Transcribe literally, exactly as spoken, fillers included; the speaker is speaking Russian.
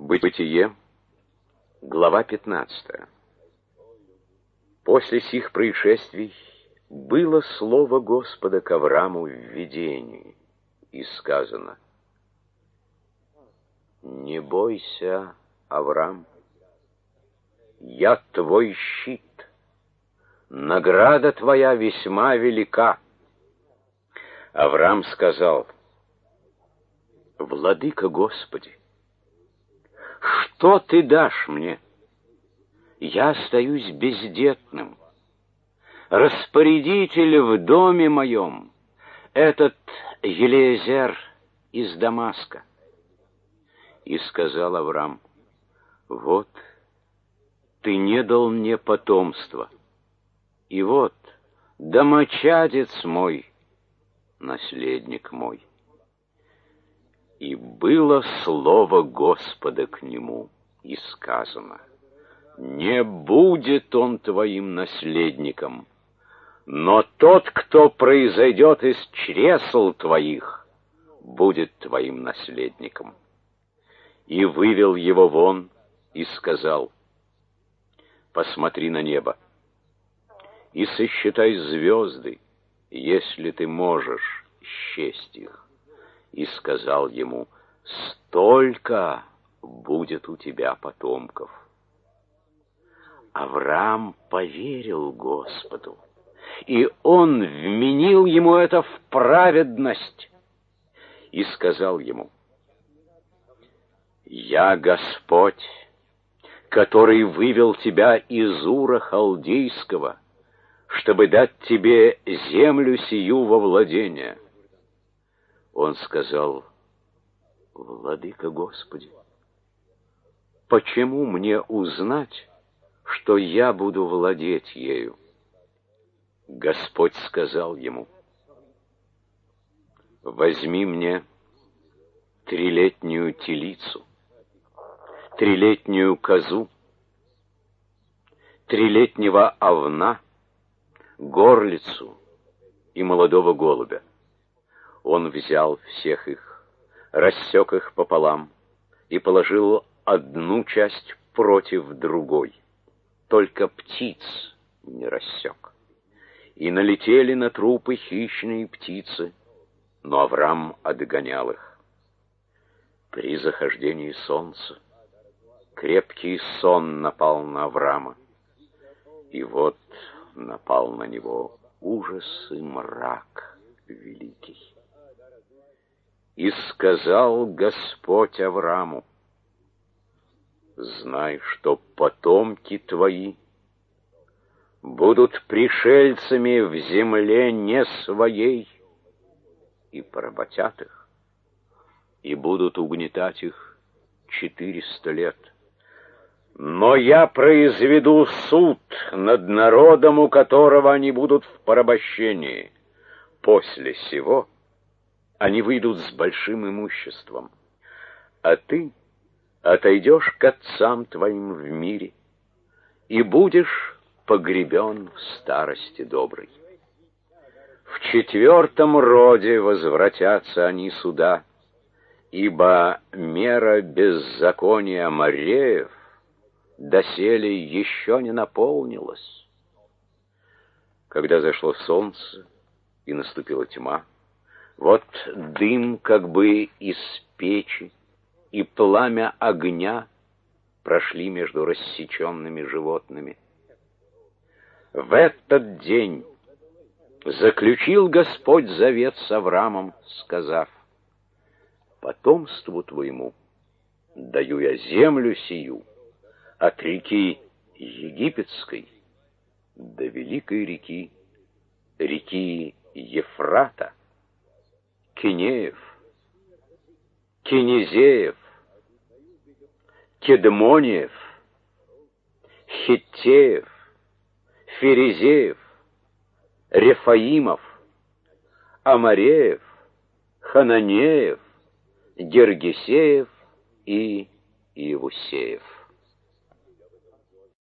Бытие, глава пятнадцатая. После сих происшествий было слово Господа к Авраму в видении, и сказано: «Не бойся, Аврам, я твой щит, награда твоя весьма велика». Аврам сказал: «Владыка Господи, что ты дашь мне? Я остаюсь бездетным. Распорядитель в доме моем — этот Елиезер из Дамаска». И сказал Аврам: «Вот, ты не дал мне потомства, и вот домочадец мой, наследник мой». И было слово Господа к нему, и сказано: «Не будет он твоим наследником, но тот, кто произойдет из чресл твоих, будет твоим наследником». И вывел его вон и сказал: «Посмотри на небо и сосчитай звезды, если ты можешь счесть их». И сказал ему: «Столько будет у тебя потомков». Авраам поверил Господу, и он вменил ему это в праведность, и сказал ему: «Я Господь, который вывел тебя из Ура Халдейского, чтобы дать тебе землю сию во владение». Он сказал: «Владыка Господи, почему мне узнать, что я буду владеть ею?» Господь сказал ему: «Возьми мне трилетнюю телицу, трилетнюю козу, трилетнего овна, горлицу и молодого голубя». Он взял всех их, рассек их пополам и положил одну часть против другой, только птиц не рассек. И налетели на трупы хищные птицы, но Аврам отгонял их. При захождении солнца крепкий сон напал на Аврама, и вот напал на него ужас и мрак великий. И сказал Господь Авраму: «Знай, что потомки твои будут пришельцами в земле не своей, и поработят их, и будут угнетать их четыреста лет. Но я произведу суд над народом, у которого они будут в порабощении. После сего они выйдут с большим имуществом, а ты отойдешь к отцам твоим в мире и будешь погребен в старости доброй. В четвертом роде возвратятся они сюда, ибо мера беззакония Амореев доселе еще не наполнилась». Когда зашло солнце и наступила тьма, вот дым как бы из печи и пламя огня прошли между рассеченными животными. В этот день заключил Господь завет с Аврамом, сказав: «Потомству твоему даю я землю сию от реки Египетской до великой реки, реки Ефрата, Кинеев, Кинезеев, Кедмониев, Хиттеев, Ферезеев, Рефаимов, Амореев, Хананеев, Гергесеев и Иевусеев».